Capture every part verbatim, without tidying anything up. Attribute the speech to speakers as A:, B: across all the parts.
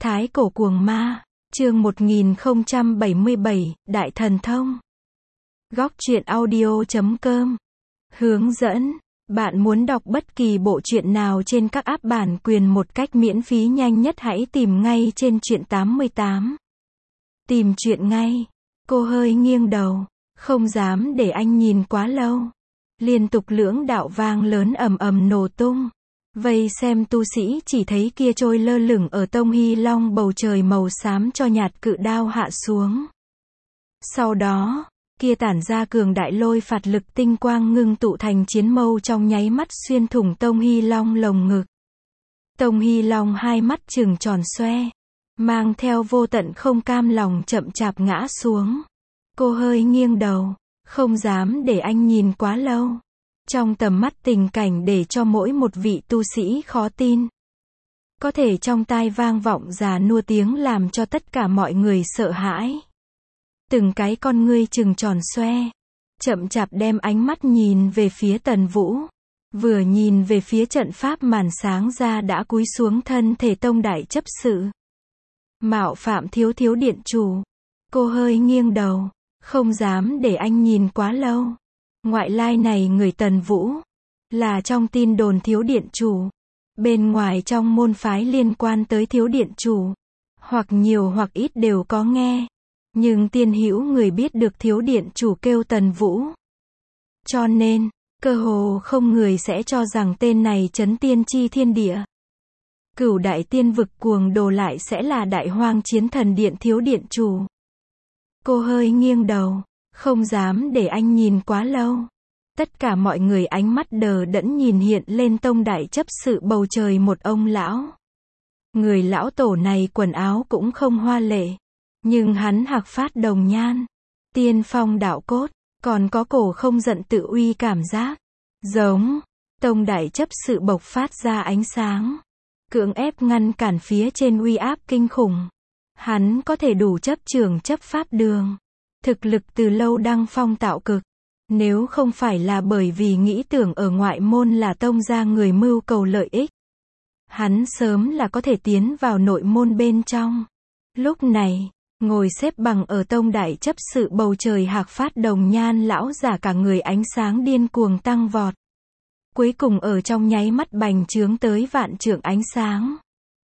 A: Thái cổ cuồng ma, chương một nghìn không trăm bảy mươi bảy, Đại thần thông. Góc truyện audio chấm com. Hướng dẫn. Bạn muốn đọc bất kỳ bộ truyện nào trên các app bản quyền một cách miễn phí nhanh nhất hãy tìm ngay trên truyện tám mươi tám. Tìm truyện ngay. Cô hơi nghiêng đầu, không dám để anh nhìn quá lâu. Liên tục lưỡng đạo vang lớn ầm ầm nổ tung. Vây xem tu sĩ chỉ thấy kia trôi lơ lửng ở Tông Hy Long bầu trời màu xám cho nhạt cự đao hạ xuống. Sau đó, kia tản ra cường đại lôi phạt lực tinh quang ngưng tụ thành chiến mâu trong nháy mắt xuyên thủng Tông Hy Long lồng ngực. Tông Hy Long hai mắt trừng tròn xoe, mang theo vô tận không cam lòng chậm chạp ngã xuống. Cô hơi nghiêng đầu, không dám để anh nhìn quá lâu. Trong tầm mắt tình cảnh để cho mỗi một vị tu sĩ khó tin. Có thể trong tai vang vọng già nua tiếng làm cho tất cả mọi người sợ hãi. Từng cái con ngươi trừng tròn xoe, chậm chạp đem ánh mắt nhìn về phía Tần Vũ. Vừa nhìn về phía trận pháp màn sáng ra đã cúi xuống thân thể tông đại chấp sự. Mạo phạm thiếu thiếu điện chủ. Cô hơi nghiêng đầu, không dám để anh nhìn quá lâu. Ngoại lai này người Tần Vũ, là trong tin đồn thiếu điện chủ. Bên ngoài trong môn phái liên quan tới thiếu điện chủ, hoặc nhiều hoặc ít đều có nghe. Nhưng tiên hữu người biết được thiếu điện chủ kêu Tần Vũ. Cho nên, cơ hồ không người sẽ cho rằng tên này chấn tiên chi thiên địa. Cửu đại tiên vực cuồng đồ lại sẽ là đại hoang chiến thần điện thiếu điện chủ. Cô hơi nghiêng đầu, không dám để anh nhìn quá lâu. Tất cả mọi người ánh mắt đờ đẫn nhìn hiện lên tông đại chấp sự bầu trời một ông lão. Người lão tổ này quần áo cũng không hoa lệ. Nhưng hắn hạc phát đồng nhan. Tiên phong đạo cốt. Còn có cổ không giận tự uy cảm giác. Giống. Tông đại chấp sự bộc phát ra ánh sáng. Cưỡng ép ngăn cản phía trên uy áp kinh khủng. Hắn có thể đủ chấp trường chấp pháp đường. Thực lực từ lâu đăng phong tạo cực. Nếu không phải là bởi vì nghĩ tưởng ở ngoại môn là tông gia người mưu cầu lợi ích, hắn sớm là có thể tiến vào nội môn bên trong. Lúc này, ngồi xếp bằng ở tông đại chấp sự bầu trời hạc phát đồng nhan lão giả cả người ánh sáng điên cuồng tăng vọt. Cuối cùng ở trong nháy mắt bành trướng tới vạn trượng ánh sáng.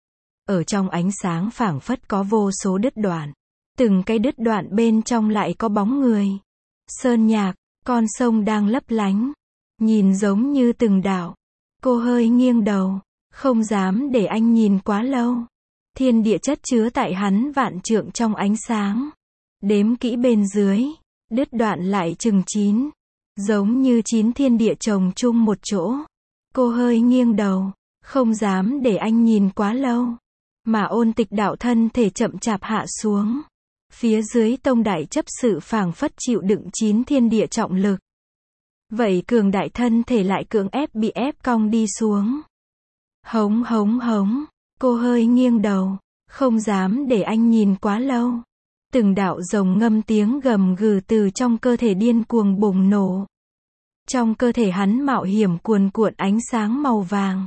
A: Ở trong ánh sáng phảng phất có vô số đứt đoạn. Từng cái đứt đoạn bên trong lại có bóng người. Sơn nhạc, con sông đang lấp lánh. Nhìn giống như từng đạo. Cô hơi nghiêng đầu, không dám để anh nhìn quá lâu. Thiên địa chất chứa tại hắn vạn trượng trong ánh sáng. Đếm kỹ bên dưới, đứt đoạn lại chừng chín. Giống như chín thiên địa chồng chung một chỗ. Cô hơi nghiêng đầu, không dám để anh nhìn quá lâu. Mà ôn tịch đạo thân thể chậm chạp hạ xuống. Phía dưới tông đại chấp sự phảng phất chịu đựng chín thiên địa trọng lực. Vậy cường đại thân thể lại cưỡng ép bị ép cong đi xuống. Hống hống hống. Cô hơi nghiêng đầu, không dám để anh nhìn quá lâu. Từng đạo rồng ngâm tiếng gầm gừ từ trong cơ thể điên cuồng bùng nổ. Trong cơ thể hắn mạo hiểm cuồn cuộn ánh sáng màu vàng.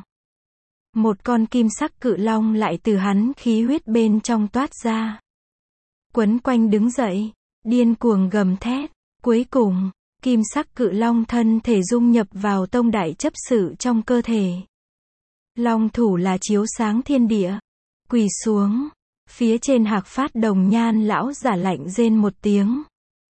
A: Một con kim sắc cự long lại từ hắn khí huyết bên trong toát ra. Quấn quanh đứng dậy, điên cuồng gầm thét. Cuối cùng, kim sắc cự long thân thể dung nhập vào tông đại chấp sự trong cơ thể. Long thủ là chiếu sáng thiên địa. Quỳ xuống. Phía trên hạc phát đồng nhan lão giả lạnh rên một tiếng.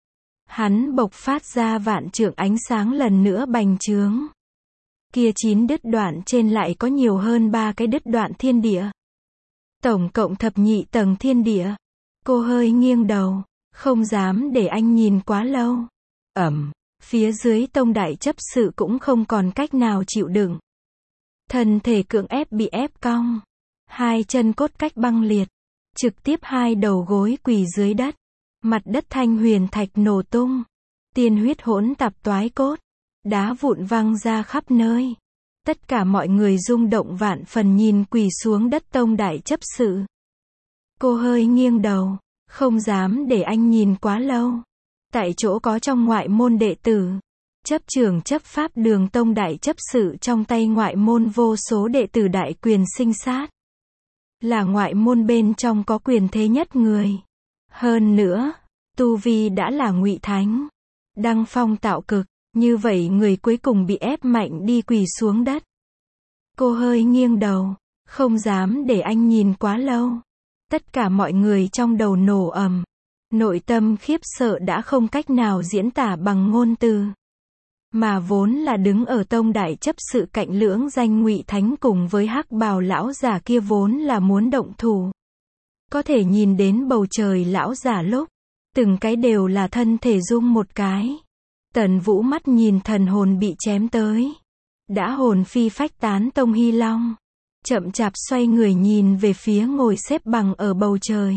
A: Hắn bộc phát ra vạn trượng ánh sáng lần nữa bành trướng. Kia chín đứt đoạn trên lại có nhiều hơn ba cái đứt đoạn thiên địa. Tổng cộng thập nhị tầng thiên địa. Cô hơi nghiêng đầu, không dám để anh nhìn quá lâu. Ẩm, phía dưới tông đại chấp sự cũng không còn cách nào chịu đựng. Thân thể cưỡng ép bị ép cong. Hai chân cốt cách băng liệt. Trực tiếp hai đầu gối quỳ dưới đất. Mặt đất thanh huyền thạch nổ tung. Tiên huyết hỗn tạp toái cốt. Đá vụn văng ra khắp nơi. Tất cả mọi người rung động vạn phần nhìn quỳ xuống đất tông đại chấp sự. Cô hơi nghiêng đầu, không dám để anh nhìn quá lâu. Tại chỗ có trong ngoại môn đệ tử. Chấp trưởng chấp pháp đường tông đại chấp sự trong tay ngoại môn vô số đệ tử đại quyền sinh sát. là ngoại môn bên trong có quyền thế nhất người. Hơn nữa, tu vi đã là ngụy thánh, đăng phong tạo cực, như vậy người cuối cùng bị ép mạnh đi quỳ xuống đất. Cô hơi nghiêng đầu, không dám để anh nhìn quá lâu. Tất cả mọi người trong đầu nổ ầm, nội tâm khiếp sợ đã không cách nào diễn tả bằng ngôn từ. Mà vốn là đứng ở tông đại chấp sự cạnh lưỡng danh ngụy thánh cùng với hắc bào lão giả kia vốn là muốn động thủ. Có thể nhìn đến bầu trời lão giả lúc, từng cái đều là thân thể rung một cái. Tần Vũ mắt nhìn thần hồn bị chém tới, đã hồn phi phách tán Tông Hy Long, chậm chạp xoay người nhìn về phía ngồi xếp bằng ở bầu trời.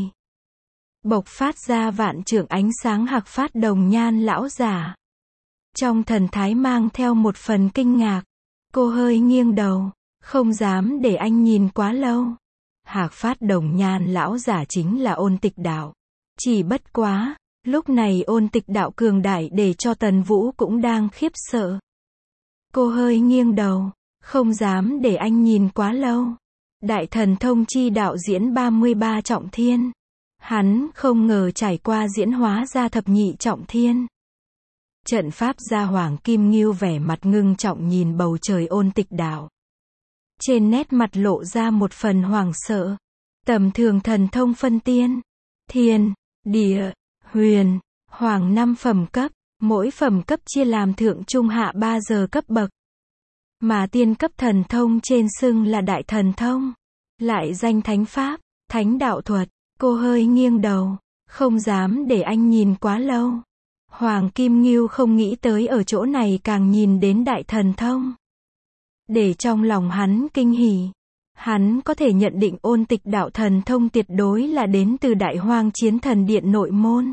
A: Bộc phát ra vạn trượng ánh sáng hạc phát đồng nhan lão giả. Trong thần thái mang theo một phần kinh ngạc, cô hơi nghiêng đầu, không dám để anh nhìn quá lâu. Hạc phát đồng nhan lão giả chính là Ôn Tịch Đạo. Chỉ bất quá, lúc này Ôn Tịch Đạo cường đại để cho Tần Vũ cũng đang khiếp sợ. Cô hơi nghiêng đầu, không dám để anh nhìn quá lâu. Đại thần thông chi đạo diễn ba mươi ba trọng thiên. Hắn không ngờ trải qua diễn hóa ra thập nhị trọng thiên. Trận pháp gia Hoàng Kim Ngưu vẻ mặt ngưng trọng nhìn bầu trời Ôn Tịch Đạo. Trên nét mặt lộ ra một phần hoảng sợ. Tầm thường thần thông phân tiên, thiên, địa, huyền, hoàng năm phẩm cấp, mỗi phẩm cấp chia làm thượng trung hạ ba giờ cấp bậc. Mà tiên cấp thần thông trên xưng là đại thần thông, lại danh thánh pháp, thánh đạo thuật. Cô hơi nghiêng đầu, không dám để anh nhìn quá lâu. Hoàng Kim Ngưu không nghĩ tới ở chỗ này càng nhìn đến đại thần thông. Để trong lòng hắn kinh hỉ, hắn có thể nhận định Ôn Tịch Đạo thần thông tuyệt đối là đến từ Đại Hoang Chiến Thần Điện nội môn.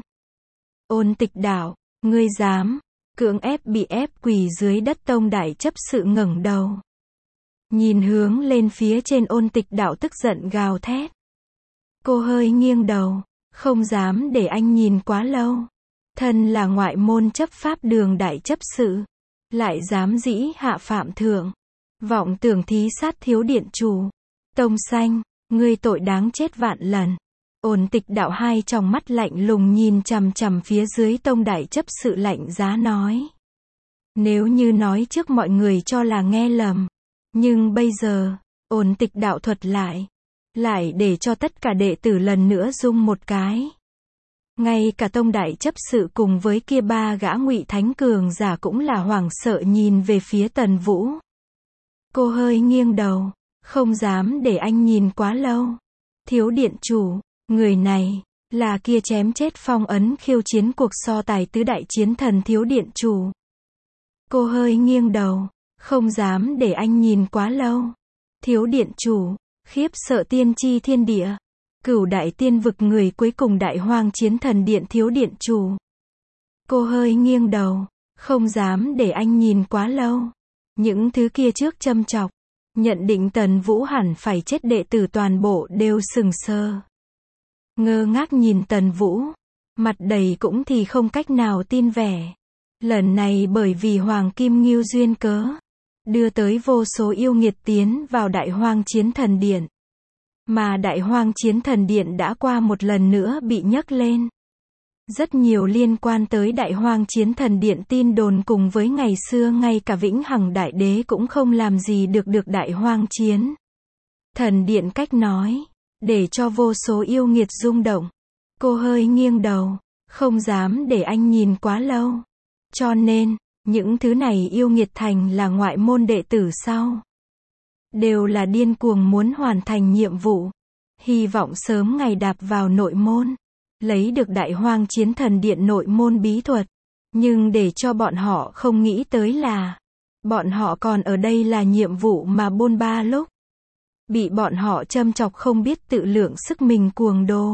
A: Ôn Tịch Đạo, ngươi dám, cưỡng ép bị ép quỳ dưới đất tông đại chấp sự ngẩng đầu. Nhìn hướng lên phía trên Ôn Tịch Đạo tức giận gào thét. Cô hơi nghiêng đầu, không dám để anh nhìn quá lâu. Thân là ngoại môn chấp pháp đường đại chấp sự, lại dám dĩ hạ phạm thượng. Vọng tưởng thí sát thiếu điện chủ. Tông xanh, ngươi tội đáng chết vạn lần. Ôn Tịch Đạo hai tròng mắt lạnh lùng nhìn chằm chằm phía dưới tông đại chấp sự lạnh giá nói. Nếu như nói trước mọi người cho là nghe lầm. Nhưng bây giờ, Ôn Tịch Đạo thuật lại. Lại để cho tất cả đệ tử lần nữa rung một cái. Ngay cả tông đại chấp sự cùng với kia ba gã ngụy thánh cường giả cũng là hoảng sợ nhìn về phía Tần Vũ. Cô hơi nghiêng đầu, không dám để anh nhìn quá lâu. Thiếu điện chủ, người này, là kia chém chết phong ấn khiêu chiến cuộc so tài tứ đại chiến thần thiếu điện chủ. Cô hơi nghiêng đầu, không dám để anh nhìn quá lâu. Thiếu điện chủ, khiếp sợ tiên tri thiên địa. Cửu đại tiên vực người cuối cùng Đại Hoang Chiến Thần Điện thiếu điện chủ. Cô hơi nghiêng đầu, không dám để anh nhìn quá lâu. Những thứ kia trước châm chọc, nhận định Tần Vũ hẳn phải chết đệ tử toàn bộ đều sừng sờ. Ngơ ngác nhìn Tần Vũ, mặt đầy cũng thì không cách nào tin vẻ. Lần này bởi vì Hoàng Kim Ngưu duyên cớ, đưa tới vô số yêu nghiệt tiến vào Đại Hoang Chiến Thần Điện. Mà Đại Hoang Chiến Thần Điện đã qua một lần nữa bị nhấc lên. Rất nhiều liên quan tới Đại Hoang Chiến Thần Điện tin đồn cùng với ngày xưa ngay cả Vĩnh Hằng Đại Đế cũng không làm gì được được Đại Hoang Chiến Thần Điện cách nói, để cho vô số yêu nghiệt rung động. Cô hơi nghiêng đầu, không dám để anh nhìn quá lâu. Cho nên, những thứ này yêu nghiệt thành là ngoại môn đệ tử sau. Đều là điên cuồng muốn hoàn thành nhiệm vụ. Hy vọng sớm ngày đạp vào nội môn. Lấy được Đại Hoang Chiến Thần Điện nội môn bí thuật. Nhưng để cho bọn họ không nghĩ tới là, bọn họ còn ở đây là nhiệm vụ mà bôn ba lúc. Bị bọn họ châm chọc không biết tự lượng sức mình cuồng đồ.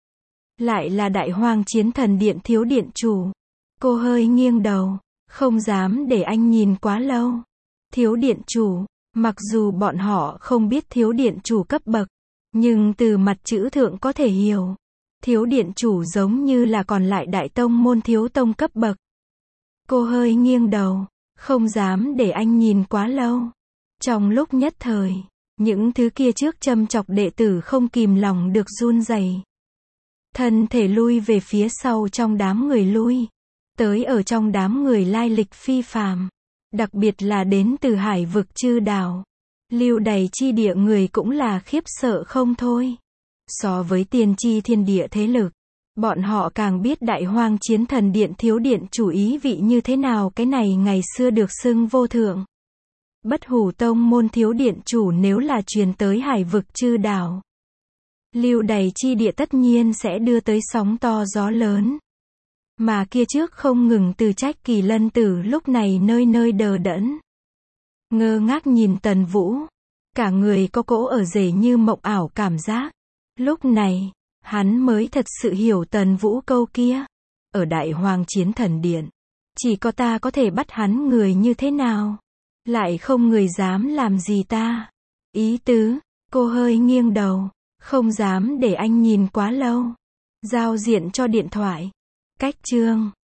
A: Lại là Đại Hoang Chiến Thần Điện thiếu điện chủ. Cô hơi nghiêng đầu, không dám để anh nhìn quá lâu. Thiếu điện chủ, mặc dù bọn họ không biết thiếu điện chủ cấp bậc, nhưng từ mặt chữ thượng có thể hiểu. Thiếu điện chủ giống như là còn lại đại tông môn thiếu tông cấp bậc. Cô hơi nghiêng đầu, không dám để anh nhìn quá lâu. Trong lúc nhất thời, Những thứ kia trước châm chọc đệ tử không kìm lòng được run rẩy. Thân thể lui về phía sau trong đám người lui. Tới ở trong đám người lai lịch phi phàm. Đặc biệt là đến từ hải vực chư đảo. Lưu đày chi địa người cũng là khiếp sợ không thôi. So với tiên tri thiên địa thế lực, bọn họ càng biết đại hoang chiến thần điện thiếu điện chủ ý vị như thế nào. Cái này ngày xưa được xưng vô thượng. Bất hủ tông môn thiếu điện chủ nếu là truyền tới hải vực chư đảo. Lưu đày chi địa tất nhiên sẽ đưa tới sóng to gió lớn. Mà kia trước không ngừng từ trách Kỳ Lân Tử lúc này nơi nơi đờ đẫn. Ngơ ngác nhìn Tần Vũ. Cả người có cỗ ở rể như mộng ảo cảm giác. Lúc này, hắn mới thật sự hiểu Tần Vũ câu kia. Ở Đại Hoang Chiến Thần Điện, chỉ có ta có thể bắt hắn người như thế nào. Lại không người dám làm gì ta. Ý tứ, cô hơi nghiêng đầu. Không dám để anh nhìn quá lâu. Giao diện cho điện thoại. Cách chương